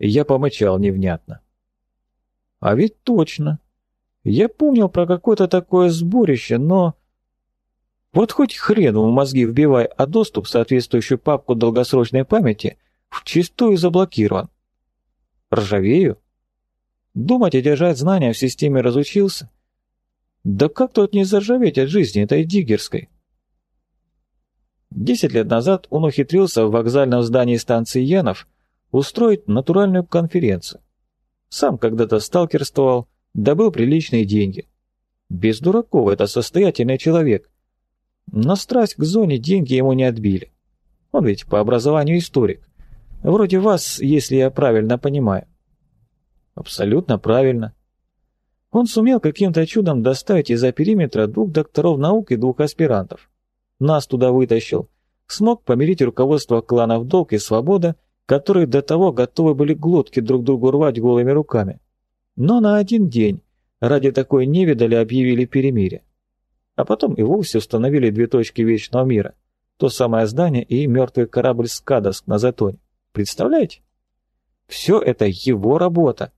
Я помычал невнятно. А ведь точно. Я помнил про какое-то такое сборище, но... Вот хоть хрен в мозги вбивай, а доступ в соответствующую папку долгосрочной памяти вчистую заблокирован. Ржавею? Думать и держать знания в системе разучился? Да как тут не заржаветь от жизни этой диггерской? 10 лет назад он ухитрился в вокзальном здании станции Янов устроить натуральную конференцию. Сам когда-то сталкерствовал, добыл приличные деньги. Без дураков, это состоятельный человек. Но страсть к зоне деньги ему не отбили. Он ведь по образованию историк. Вроде вас, если я правильно понимаю. Абсолютно правильно. Он сумел каким-то чудом доставить из-за периметра 2 докторов наук и 2 аспирантов. Нас туда вытащил. Смог помирить руководство кланов Долг и Свобода, которые до того готовы были глотки друг другу рвать голыми руками. Но на 1 день ради такой невидали объявили перемирие. А потом и вовсе установили 2 точки Вечного Мира. То самое здание и мертвый корабль Скадовск на Затоне. Представляете? Все это его работа.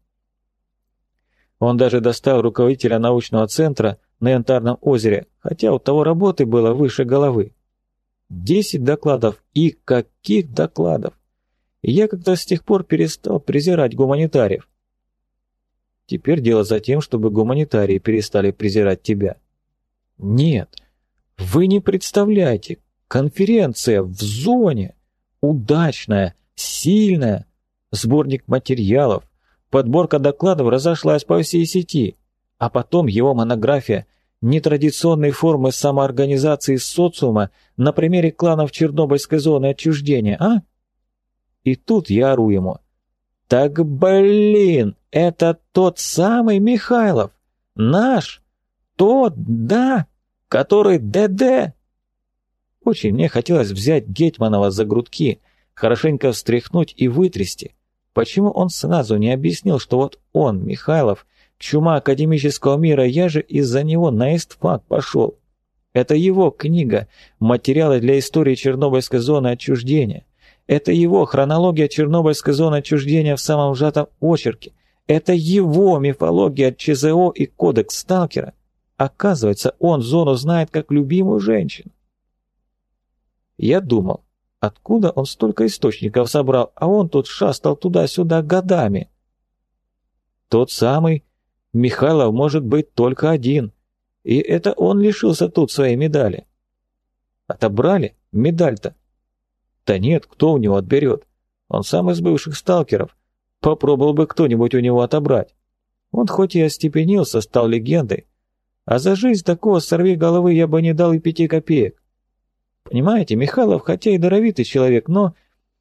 Он даже достал руководителя научного центра на Янтарном озере, хотя у того работы было выше головы. 10 докладов, и каких докладов! И я как-то с тех пор перестал презирать гуманитариев. Теперь дело за тем, чтобы гуманитарии перестали презирать тебя. Нет, вы не представляете, конференция в зоне, удачная, сильная, сборник материалов, подборка докладов разошлась по всей сети, а потом его монография «Нетрадиционные формы самоорганизации социума на примере кланов Чернобыльской зоны отчуждения», а? И тут я ору ему: «Так, блин, это тот самый Михайлов, наш, тот, да, который ДД». Очень мне хотелось взять Гетманова за грудки, хорошенько встряхнуть и вытрясти. Почему он сразу не объяснил, что вот он, Михайлов, чума академического мира, я же из-за него на истфак пошел. Это его книга «Материалы для истории Чернобыльской зоны отчуждения». Это его хронология Чернобыльской зоны отчуждения в самом сжатом очерке. Это его мифология от ЧЗО и кодекс сталкера. Оказывается, он зону знает как любимую женщину. Я думал, откуда он столько источников собрал, а он тут шастал туда-сюда годами. Тот самый Михайлов может быть только один, и это он лишился тут своей медали. Отобрали медаль-то? Да нет, кто у него отберет? Он сам из бывших сталкеров. Попробовал бы кто-нибудь у него отобрать. Он хоть и остепенился, стал легендой, а за жизнь такого сорвиголовы я бы не дал и 5 копеек. Понимаете, Михайлов хотя и даровитый человек, но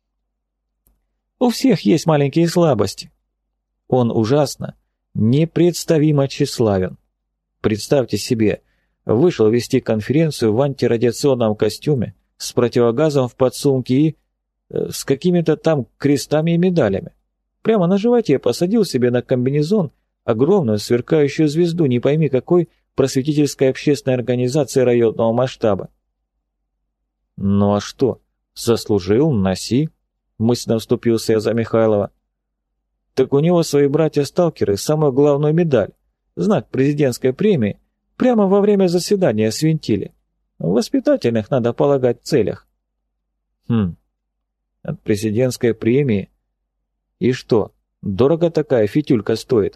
у всех есть маленькие слабости. Он ужасно, непредставимо тщеславен. Представьте себе, вышел вести конференцию в антирадиационном костюме, с противогазом в подсумке и с какими-то там крестами и медалями. Прямо на животе посадил себе на комбинезон огромную сверкающую звезду, не пойми какой, просветительской общественной организации районного масштаба. Ну а что, заслужил, носи, мысленно вступился я за Михайлова. Так у него свои братья-сталкеры самую главную медаль, знак президентской премии, прямо во время заседания свинтили. В воспитательных, надо полагать, целях. От президентской премии? И что, дорого такая фитюлька стоит?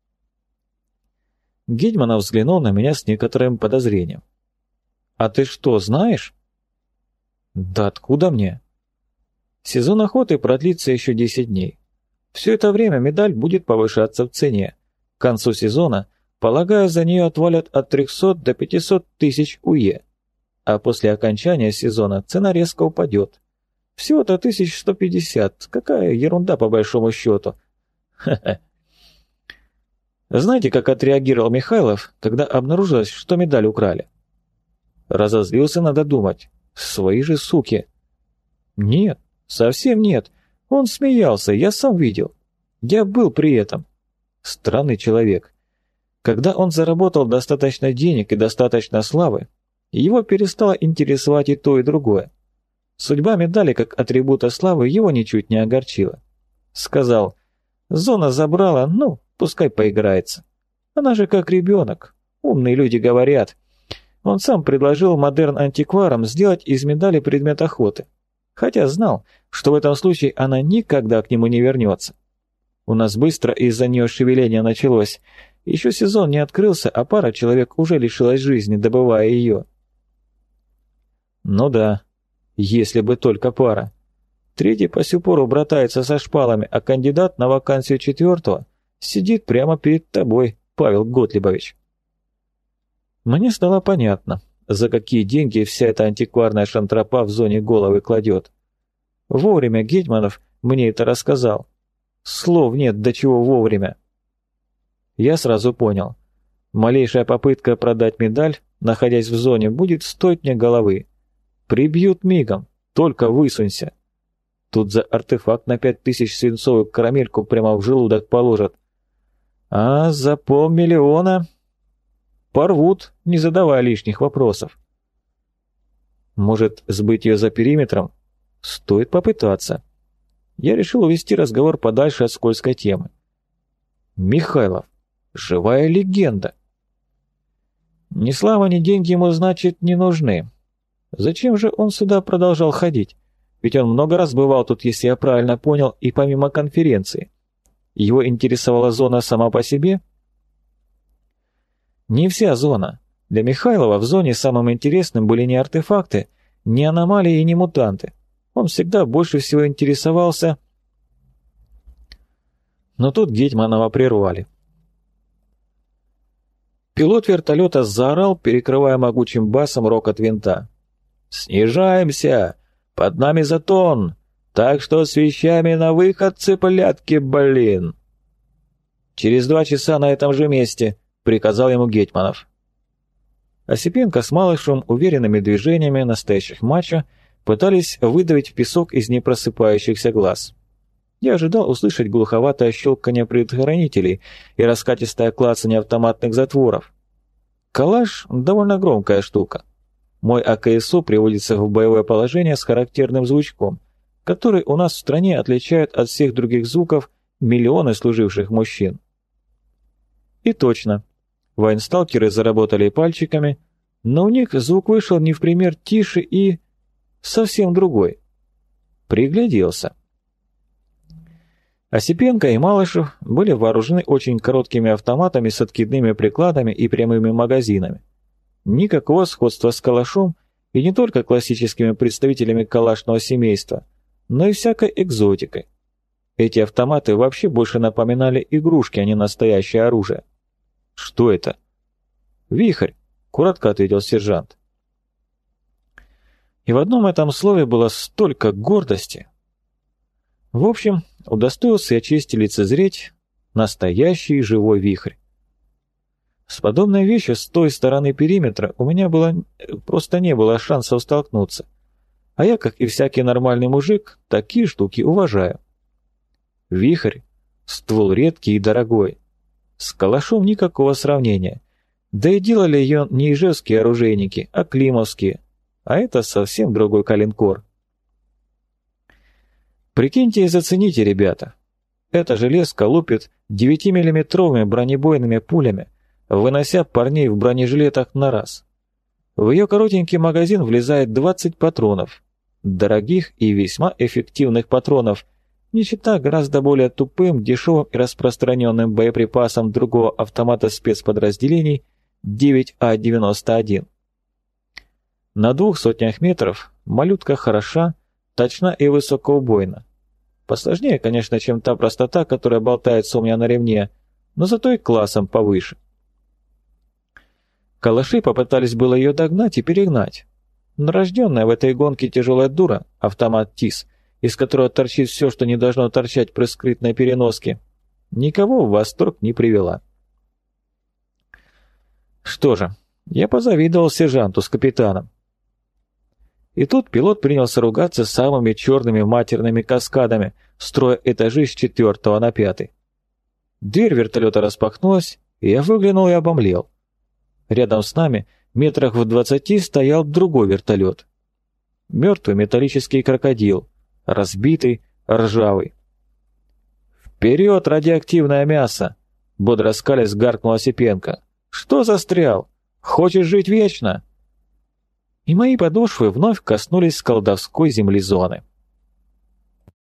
Гетманов взглянул на меня с некоторым подозрением. А ты что, знаешь? Да откуда мне? Сезон охоты продлится еще 10 дней. Все это время медаль будет повышаться в цене. К концу сезона, полагаю, за нее отвалят от 300 до 500 тысяч УЕ. А после окончания сезона цена резко упадет. Всего-то 1150. Какая ерунда по большому счету. Ха-ха. Знаете, как отреагировал Михайлов, когда обнаружилось, что медаль украли? Разозлился, надо думать. Свои же суки. Нет, совсем нет. Он смеялся, я сам видел. Я был при этом. Странный человек. Когда он заработал достаточно денег и достаточно славы, его перестало интересовать и то, и другое. Судьба медали как атрибута славы его ничуть не огорчила. Сказал: Зона забрала, ну, пускай поиграется. Она же как ребенок. Умные люди говорят. Он сам предложил модерн-антикварам сделать из медали предмет охоты. Хотя знал, что в этом случае она никогда к нему не вернется. У нас быстро из-за нее шевеление началось. Еще сезон не открылся, а пара человек уже лишилась жизни, добывая ее. Ну да, если бы только пара. Третий по сю пору братается со шпалами, а кандидат на вакансию четвертого сидит прямо перед тобой, Павел Готлибович. Мне стало понятно, за какие деньги вся эта антикварная шантропа в зоне головы кладет. Вовремя Гетманов мне это рассказал. Слов нет, до чего вовремя. Я сразу понял. Малейшая попытка продать медаль, находясь в зоне, будет стоить мне головы. Прибьют мигом, только высунься. Тут за артефакт на 5000 свинцовую карамельку прямо в желудок положат. А за 500 000 порвут, не задавая лишних вопросов. Может, сбыть ее за периметром? Стоит попытаться. Я решил увести разговор подальше от скользкой темы. Михайлов, живая легенда. Ни слава, ни деньги ему, значит, не нужны. Зачем же он сюда продолжал ходить? Ведь он много раз бывал тут, если я правильно понял, и помимо конференции. Его интересовала зона сама по себе? Не вся зона. Для Михайлова в зоне самым интересным были не артефакты, не аномалии и не мутанты. Он всегда больше всего интересовался... Но тут Гетманова прервали. Пилот вертолета заорал, перекрывая могучим басом рокот винта. «Снижаемся! Под нами Затон! Так что с вещами на выход, цыплятки, блин!» «Через 2 часа на этом же месте», — приказал ему Гетманов. Осипенко с Малышевым уверенными движениями настоящих мачо пытались выдавить в песок из непросыпающихся глаз. Я ожидал услышать глуховатое щелканье предохранителей и раскатистое клацанье автоматных затворов. Калаш — довольно громкая штука. Мой АКСО приводится в боевое положение с характерным звучком, который у нас в стране отличает от всех других звуков миллионы служивших мужчин. И точно, военсталкеры заработали пальчиками, но у них звук вышел не в пример тише и... совсем другой. Пригляделся. Осипенко и Малышев были вооружены очень короткими автоматами с откидными прикладами и прямыми магазинами. Никакого сходства с калашом и не только классическими представителями калашного семейства, но и всякой экзотикой. Эти автоматы вообще больше напоминали игрушки, а не настоящее оружие. «Что это?» «Вихрь», — коротко ответил сержант. И в одном этом слове было столько гордости. В общем, удостоился я чести лицезреть настоящий живой вихрь. С подобной вещью с той стороны периметра у меня просто не было шансов столкнуться. А я, как и всякий нормальный мужик, такие штуки уважаю. Вихрь — ствол редкий и дорогой. С калашом никакого сравнения. Да и делали ее не ижевские оружейники, а климовские. А это совсем другой калинкор. Прикиньте и зацените, ребята. Эта железка лупит 9-миллиметровыми бронебойными пулями, вынося парней в бронежилетах на раз. В ее коротенький магазин влезает 20 патронов. Дорогих и весьма эффективных патронов, не считая гораздо более тупым, дешевым и распространенным боеприпасом другого автомата спецподразделений 9А91. На 200 метров малютка хороша, точна и высокоубойна. Посложнее, конечно, чем та простота, которая болтается у меня на ремне, но зато и классом повыше. Калаши попытались было ее догнать и перегнать. Но рожденная в этой гонке тяжелая дура, автомат ТИС, из которого торчит все, что не должно торчать при скрытной переноске, никого в восторг не привела. Что же, я позавидовал сержанту с капитаном. И тут пилот принялся ругаться самыми черными матерными каскадами, строя этажи с 4 на 5. Дверь вертолета распахнулась, и я выглянул и обомлел. Рядом с нами, метрах в 20, стоял другой вертолет. Мертвый металлический крокодил, разбитый, ржавый. «Вперед, радиоактивное мясо!» — бодро скалясь гаркнул Осипенко. «Что застрял? Хочешь жить вечно?» И мои подошвы вновь коснулись колдовской земли зоны.